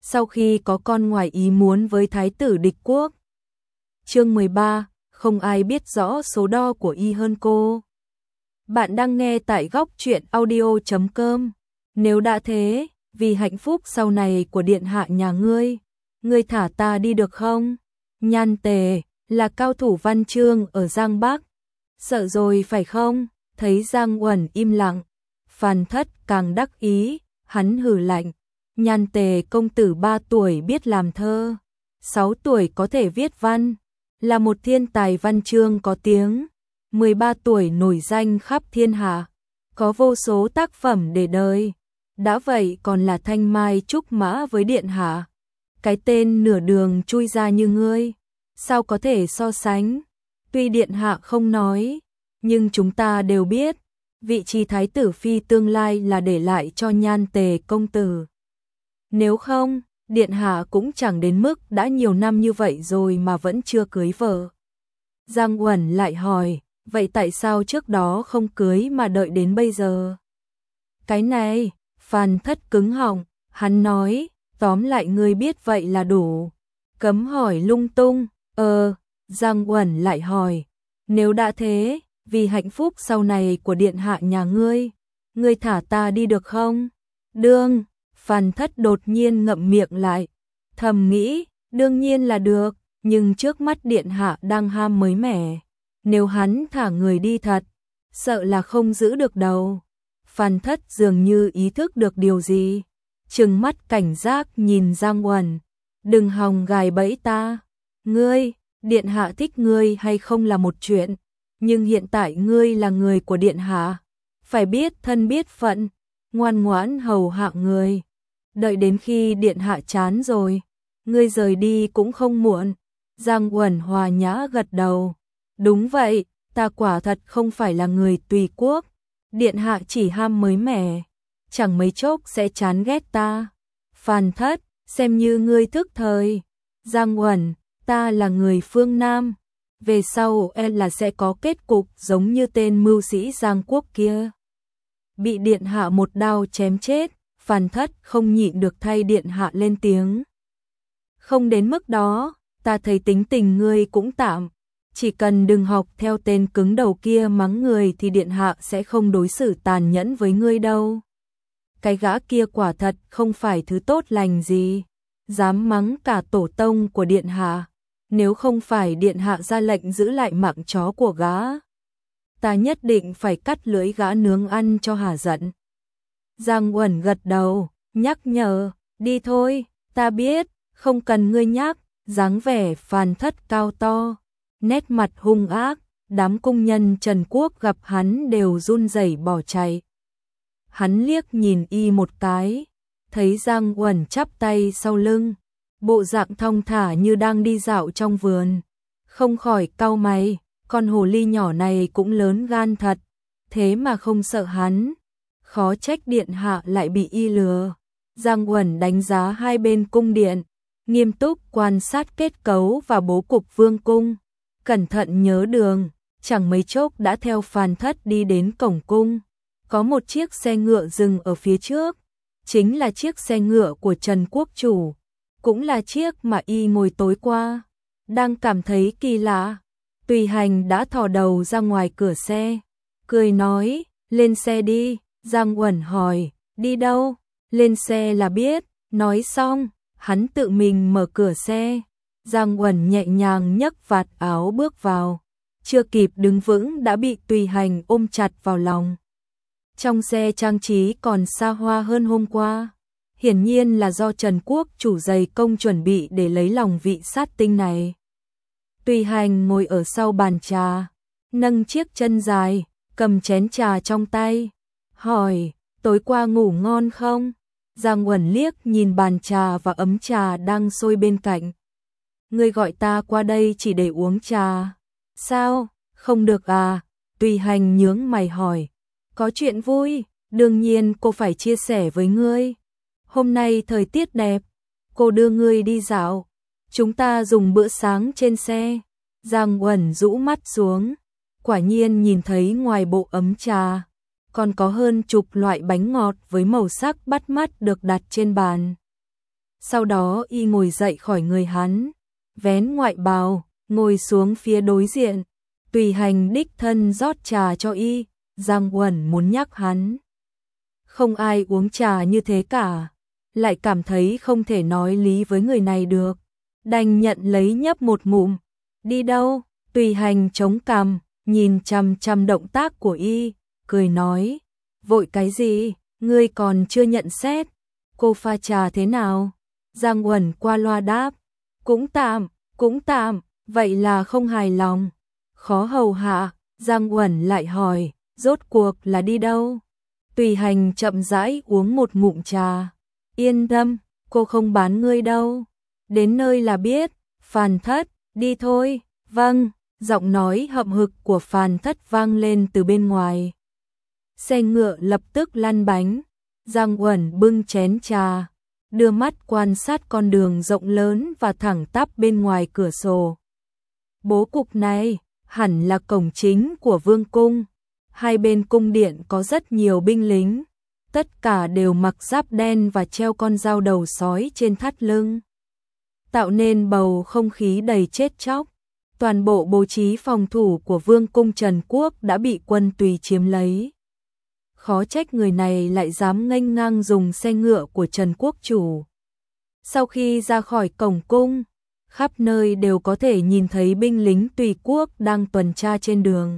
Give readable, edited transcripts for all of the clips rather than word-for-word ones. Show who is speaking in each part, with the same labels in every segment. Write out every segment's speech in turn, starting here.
Speaker 1: sau khi có con ngoài ý muốn với thái tử địch quốc. Chương 13, không ai biết rõ số đo của y hơn cô. Bạn đang nghe tại góc truyện audio.com. Nếu đã thế, vì hạnh phúc sau này của điện hạ nhà ngươi thả ta đi được không? Nhan Tề là cao thủ văn chương ở Giang Bắc. Sợ rồi phải không? Thấy Giang Uẩn im lặng, Phan Thất càng đắc ý, hắn hừ lạnh. Nhan Tề công tử 3 tuổi biết làm thơ, 6 tuổi có thể viết văn, là một thiên tài văn chương có tiếng, 13 tuổi nổi danh khắp thiên hạ, có vô số tác phẩm để đời. Đã vậy còn là thanh mai trúc mã với điện hạ. Cái tên nửa đường chui ra như ngươi, sao có thể so sánh? Tuy điện hạ không nói, nhưng chúng ta đều biết, vị trí thái tử phi tương lai là để lại cho Nhan Tề công tử. Nếu không, điện hạ cũng chẳng đến mức đã nhiều năm như vậy rồi mà vẫn chưa cưới vợ. Giang Uẩn lại hỏi, vậy tại sao trước đó không cưới mà đợi đến bây giờ? Cái này, Phan Thất cứng họng, hắn nói, tóm lại ngươi biết vậy là đủ. Cấm hỏi lung tung. Giang Uẩn lại hỏi, nếu đã thế, vì hạnh phúc sau này của điện hạ nhà ngươi thả ta đi được không? Đương. Phan Thất đột nhiên ngậm miệng lại, thầm nghĩ, đương nhiên là được, nhưng trước mắt điện hạ đang ham mới mẻ, nếu hắn thả người đi thật, sợ là không giữ được đâu. Phan Thất dường như ý thức được điều gì, trừng mắt cảnh giác nhìn Giang Uẩn, đừng hòng gài bẫy ta. Ngươi, điện hạ thích ngươi hay không là một chuyện, nhưng hiện tại ngươi là người của điện hạ, phải biết thân biết phận, ngoan ngoãn hầu hạ người. Đợi đến khi điện hạ chán rồi, ngươi rời đi cũng không muộn. Giang Uẩn hòa nhã gật đầu. Đúng vậy, ta quả thật không phải là người tùy quốc. Điện hạ chỉ ham mới mẻ, chẳng mấy chốc sẽ chán ghét ta. Phan Thất, xem như ngươi thức thời. Giang Uẩn, ta là người phương Nam, về sau là sẽ có kết cục giống như tên mưu sĩ Giang Quốc kia, bị điện hạ một đao chém chết. Phan Thất không nhịn được thay điện hạ lên tiếng. Không đến mức đó, ta thấy tính tình ngươi cũng tạm, chỉ cần đừng học theo tên cứng đầu kia mắng người thì điện hạ sẽ không đối xử tàn nhẫn với ngươi đâu. Cái gã kia quả thật không phải thứ tốt lành gì, dám mắng cả tổ tông của điện hạ, nếu không phải điện hạ ra lệnh giữ lại mạng chó của gã, ta nhất định phải cắt lưỡi gã nướng ăn cho hả giận. Giang Uẩn gật đầu, nhắc nhở, đi thôi, ta biết, không cần ngươi nhắc. Dáng vẻ Phan Thất cao to, nét mặt hung ác, đám cung nhân Trần Quốc gặp hắn đều run rẩy bỏ chạy. Hắn liếc nhìn y một cái, thấy Giang Uẩn chắp tay sau lưng, bộ dạng thong thả như đang đi dạo trong vườn, không khỏi cau mày, con hồ ly nhỏ này cũng lớn gan thật, thế mà không sợ hắn. Khó trách điện hạ lại bị y lừa. Giang Uẩn đánh giá hai bên cung điện, nghiêm túc quan sát kết cấu và bố cục vương cung, cẩn thận nhớ đường, chẳng mấy chốc đã theo Phan Thất đi đến cổng cung. Có một chiếc xe ngựa dừng ở phía trước, chính là chiếc xe ngựa của Trần Quốc chủ, cũng là chiếc mà y ngồi tối qua. Đang cảm thấy kỳ lạ, Tùy Hành đã thò đầu ra ngoài cửa xe, cười nói, lên xe đi. Giang Uẩn hỏi, đi đâu? Lên xe là biết. Nói xong, hắn tự mình mở cửa xe. Giang Uẩn nhẹ nhàng nhấc vạt áo bước vào, chưa kịp đứng vững đã bị Tùy Hành ôm chặt vào lòng. Trong xe trang trí còn xa hoa hơn hôm qua, hiển nhiên là do Trần Quốc chủ dày công chuẩn bị để lấy lòng vị sát tinh này. Tùy Hành ngồi ở sau bàn trà, nâng chiếc chân dài, cầm chén trà trong tay, hỏi, tối qua ngủ ngon không? Giang Uẩn liếc nhìn bàn trà và ấm trà đang sôi bên cạnh. Ngươi gọi ta qua đây chỉ để uống trà. Sao, không được à? Tùy Hành nhướng mày hỏi. Có chuyện vui, đương nhiên cô phải chia sẻ với ngươi. Hôm nay thời tiết đẹp, cô đưa ngươi đi dạo. Chúng ta dùng bữa sáng trên xe. Giang Uẩn rũ mắt xuống, quả nhiên nhìn thấy ngoài bộ ấm trà còn có hơn chục loại bánh ngọt với màu sắc bắt mắt được đặt trên bàn. Sau đó y ngồi dậy khỏi người hắn, vén ngoại bào, ngồi xuống phía đối diện. Tùy Hành đích thân rót trà cho y, Giang Uẩn muốn nhắc hắn. Không ai uống trà như thế cả, lại cảm thấy không thể nói lý với người này được, đành nhận lấy nhấp một ngụm. Đi đâu? Tùy Hành chống cằm, nhìn chằm chằm động tác của y, cười nói, vội cái gì, ngươi còn chưa nhận xét, cô pha trà thế nào? Giang Uẩn qua loa đáp, cũng tạm, vậy là không hài lòng, khó hầu hạ. Giang Uẩn lại hỏi, rốt cuộc là đi đâu? Tùy Hành chậm rãi uống một ngụm trà, yên tâm, cô không bán ngươi đâu, đến nơi là biết. Phàn Thất, đi thôi. Vâng. Giọng nói hậm hực của Phàn Thất vang lên từ bên ngoài. Xe ngựa lập tức lăn bánh. Giang Uẩn bưng chén trà, đưa mắt quan sát con đường rộng lớn và thẳng tắp bên ngoài cửa sổ. Bố cục này hẳn là cổng chính của vương cung. Hai bên cung điện có rất nhiều binh lính, tất cả đều mặc giáp đen và treo con dao đầu sói trên thắt lưng, tạo nên bầu không khí đầy chết chóc. Toàn bộ bố trí phòng thủ của vương cung Trần Quốc đã bị quân Tùy chiếm lấy. Khó trách người này lại dám nghênh ngang dùng xe ngựa của Trần Quốc chủ. Sau khi ra khỏi cổng cung, khắp nơi đều có thể nhìn thấy binh lính Tùy quốc đang tuần tra trên đường.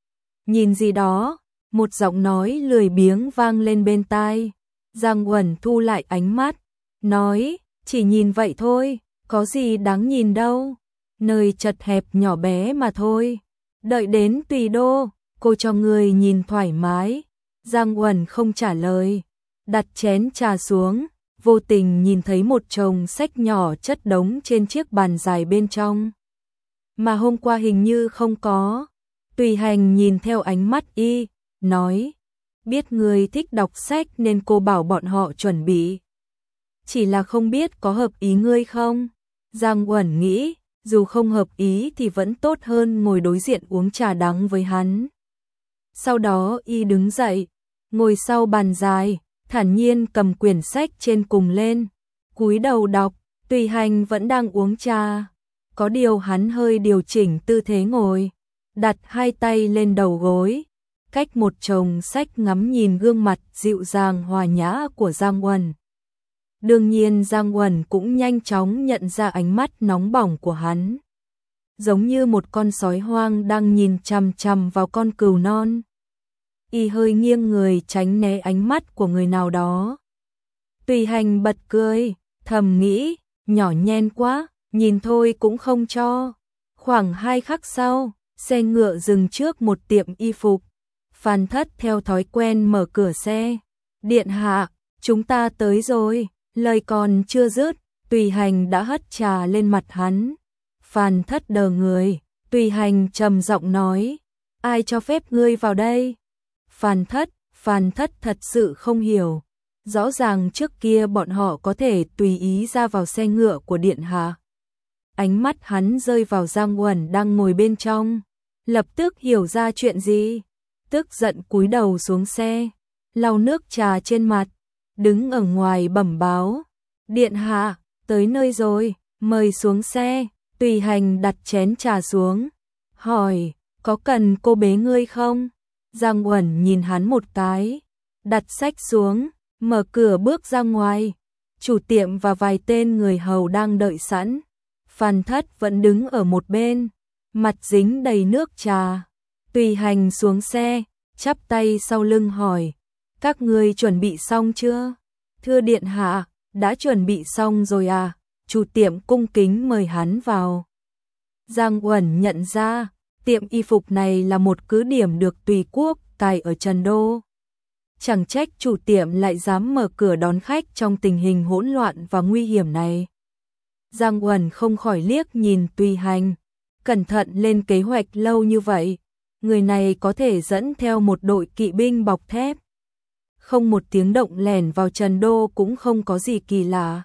Speaker 1: Nhìn gì đó, một giọng nói lười biếng vang lên bên tai. Giang Uẩn thu lại ánh mắt, nói, chỉ nhìn vậy thôi, có gì đáng nhìn đâu. Nơi chật hẹp nhỏ bé mà thôi. Đợi đến Tùy đô, cô cho người nhìn thoải mái. Giang Uẩn không trả lời, đặt chén trà xuống, vô tình nhìn thấy một chồng sách nhỏ chất đống trên chiếc bàn dài bên trong, mà hôm qua hình như không có. Tùy Hành nhìn theo ánh mắt y, nói, biết người thích đọc sách nên cô bảo bọn họ chuẩn bị. Chỉ là không biết có hợp ý ngươi không? Giang Uẩn nghĩ, dù không hợp ý thì vẫn tốt hơn ngồi đối diện uống trà đắng với hắn. Sau đó y đứng dậy, ngồi sau bàn dài, thản nhiên cầm quyển sách trên cùng lên, cúi đầu đọc. Tùy Hành vẫn đang uống trà, có điều hắn hơi điều chỉnh tư thế ngồi, đặt hai tay lên đầu gối, cách một chồng sách ngắm nhìn gương mặt dịu dàng hòa nhã của Giang Uẩn. Đương nhiên Giang Uẩn cũng nhanh chóng nhận ra ánh mắt nóng bỏng của hắn, giống như một con sói hoang đang nhìn chằm chằm vào con cừu non. Y hơi nghiêng người tránh né ánh mắt của người nào đó. Tùy Hành bật cười, thầm nghĩ, nhỏ nhen quá, nhìn thôi cũng không cho. Khoảng 2 khắc sau, xe ngựa dừng trước một tiệm y phục. Phàn Thất theo thói quen mở cửa xe. Điện hạ, chúng ta tới rồi. Lời còn chưa dứt, Tùy Hành đã hất trà lên mặt hắn. Phàn Thất đờ người, Tùy Hành trầm giọng nói, ai cho phép ngươi vào đây? Phàn Thất thật sự không hiểu. Rõ ràng trước kia bọn họ có thể tùy ý ra vào xe ngựa của điện hạ. Ánh mắt hắn rơi vào Giang Uẩn đang ngồi bên trong, lập tức hiểu ra chuyện gì, tức giận cúi đầu xuống xe, lau nước trà trên mặt, đứng ở ngoài bẩm báo, điện hạ, tới nơi rồi, mời xuống xe. Tùy Hành đặt chén trà xuống, hỏi, có cần cô bế ngươi không? Giang Uẩn nhìn hắn một cái, đặt sách xuống, mở cửa bước ra ngoài. Chủ tiệm và vài tên người hầu đang đợi sẵn. Phàn Thất vẫn đứng ở một bên, mặt dính đầy nước trà. Tùy Hành xuống xe, chắp tay sau lưng hỏi, các ngươi chuẩn bị xong chưa? Thưa điện hạ, đã chuẩn bị xong rồi à? Chủ tiệm cung kính mời hắn vào. Giang Uẩn nhận ra, tiệm y phục này là một cứ điểm được Tùy quốc cài ở Trần Đô. Chẳng trách chủ tiệm lại dám mở cửa đón khách trong tình hình hỗn loạn và nguy hiểm này. Giang Uẩn không khỏi liếc nhìn Tùy Hành, cẩn thận lên kế hoạch lâu như vậy, người này có thể dẫn theo một đội kỵ binh bọc thép. Không một tiếng động lẻn vào Trần Đô cũng không có gì kỳ lạ.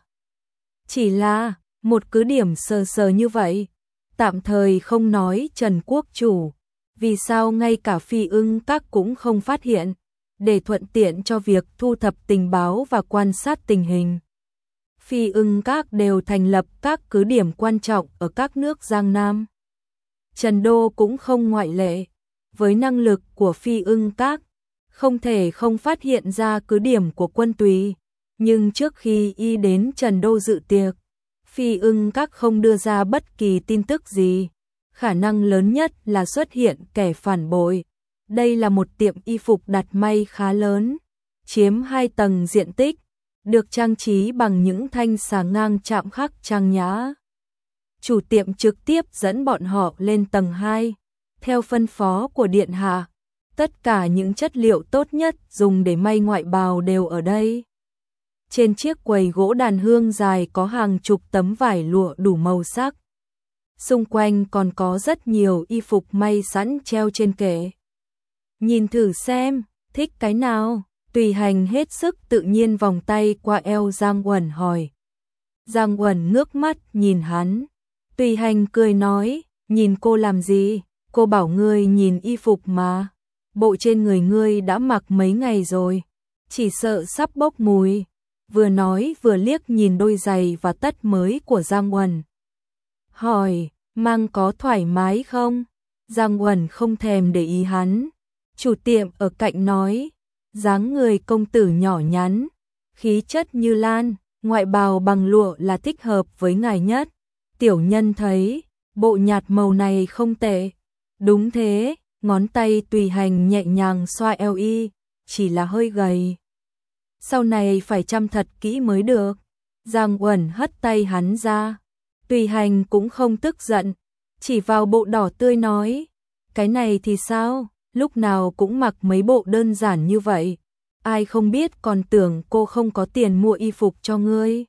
Speaker 1: Chỉ là một cứ điểm sờ sờ như vậy, tạm thời không nói Trần quốc chủ, vì sao ngay cả Phi Ưng các cũng không phát hiện, để thuận tiện cho việc thu thập tình báo và quan sát tình hình. Phi Ưng Các đều thành lập các cứ điểm quan trọng ở các nước Giang Nam. Trần Đô cũng không ngoại lệ. Với năng lực của Phi Ưng Các, không thể không phát hiện ra cứ điểm của Quân Tùy. Nhưng trước khi y đến Trần Đô dự tiệc, Phi Ưng Các không đưa ra bất kỳ tin tức gì. Khả năng lớn nhất là xuất hiện kẻ phản bội. Đây là một tiệm y phục đặt may khá lớn, chiếm 2 tầng diện tích, được trang trí bằng những thanh xà ngang chạm khắc trang nhã. Chủ tiệm trực tiếp dẫn bọn họ lên tầng 2, theo phân phó của điện hạ. Tất cả những chất liệu tốt nhất dùng để may ngoại bào đều ở đây. Trên chiếc quầy gỗ đàn hương dài có hàng chục tấm vải lụa đủ màu sắc. Xung quanh còn có rất nhiều y phục may sẵn treo trên kệ. Nhìn thử xem, thích cái nào? Tùy Hành hết sức tự nhiên vòng tay qua eo Giang Uẩn hỏi. Giang Uẩn ngước mắt nhìn hắn. Tùy Hành cười nói, nhìn cô làm gì? Cô bảo ngươi nhìn y phục mà. Bộ trên người ngươi đã mặc mấy ngày rồi, chỉ sợ sắp bốc mùi. Vừa nói vừa liếc nhìn đôi giày và tất mới của Giang Uẩn. Hỏi, mang có thoải mái không? Giang Uẩn không thèm để ý hắn. Chủ tiệm ở cạnh nói, dáng người công tử nhỏ nhắn, khí chất như lan, ngoại bào bằng lụa là thích hợp với ngài nhất. Tiểu nhân thấy, bộ nhạt màu này không tệ. Đúng thế, ngón tay Tùy Hành nhẹ nhàng xoa eo y, chỉ là hơi gầy. Sau này phải chăm thật kỹ mới được. Giang Uẩn hất tay hắn ra. Tùy Hành cũng không tức giận, chỉ vào bộ đỏ tươi nói, cái này thì sao, lúc nào cũng mặc mấy bộ đơn giản như vậy. Ai không biết còn tưởng cô không có tiền mua y phục cho ngươi.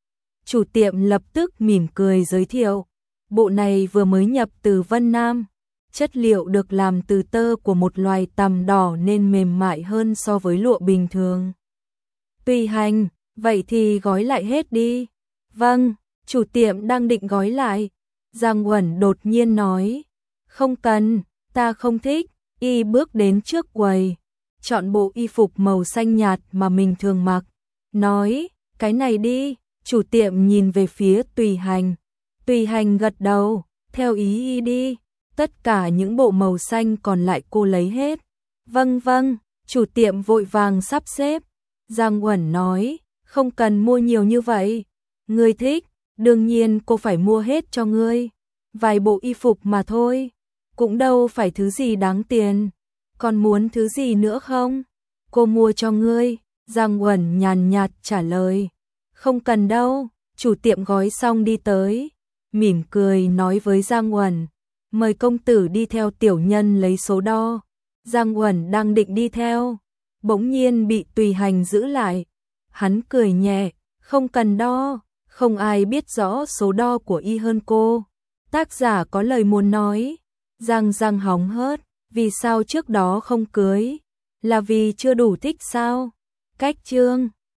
Speaker 1: Chủ tiệm lập tức mỉm cười giới thiệu, bộ này vừa mới nhập từ Vân Nam. Chất liệu được làm từ tơ của một loài tằm đỏ nên mềm mại hơn so với lụa bình thường. Tùy Hành, vậy thì gói lại hết đi. Vâng, chủ tiệm đang định gói lại. Giang Uẩn đột nhiên nói, không cần, ta không thích. Y bước đến trước quầy, chọn bộ y phục màu xanh nhạt mà mình thường mặc. Nói, cái này đi. Chủ tiệm nhìn về phía Tùy Hành. Tùy Hành gật đầu, theo ý y đi. Tất cả những bộ màu xanh còn lại cô lấy hết. Vâng vâng, chủ tiệm vội vàng sắp xếp. Giang Uẩn nói, không cần mua nhiều như vậy. Ngươi thích, đương nhiên cô phải mua hết cho ngươi. Vài bộ y phục mà thôi, cũng đâu phải thứ gì đáng tiền. Còn muốn thứ gì nữa không? Cô mua cho ngươi. Giang Uẩn nhàn nhạt trả lời. Không cần đâu. Chủ tiệm gói xong đi tới, mỉm cười nói với Giang Uẩn, mời công tử đi theo tiểu nhân lấy số đo. Giang Uẩn đang định đi theo, bỗng nhiên bị Tùy Hành giữ lại. Hắn cười nhẹ, không cần đo, không ai biết rõ số đo của y hơn cô. Tác giả có lời muốn nói. Giang hóng hớt, vì sao trước đó không cưới? Là vì chưa đủ thích sao? Cách chương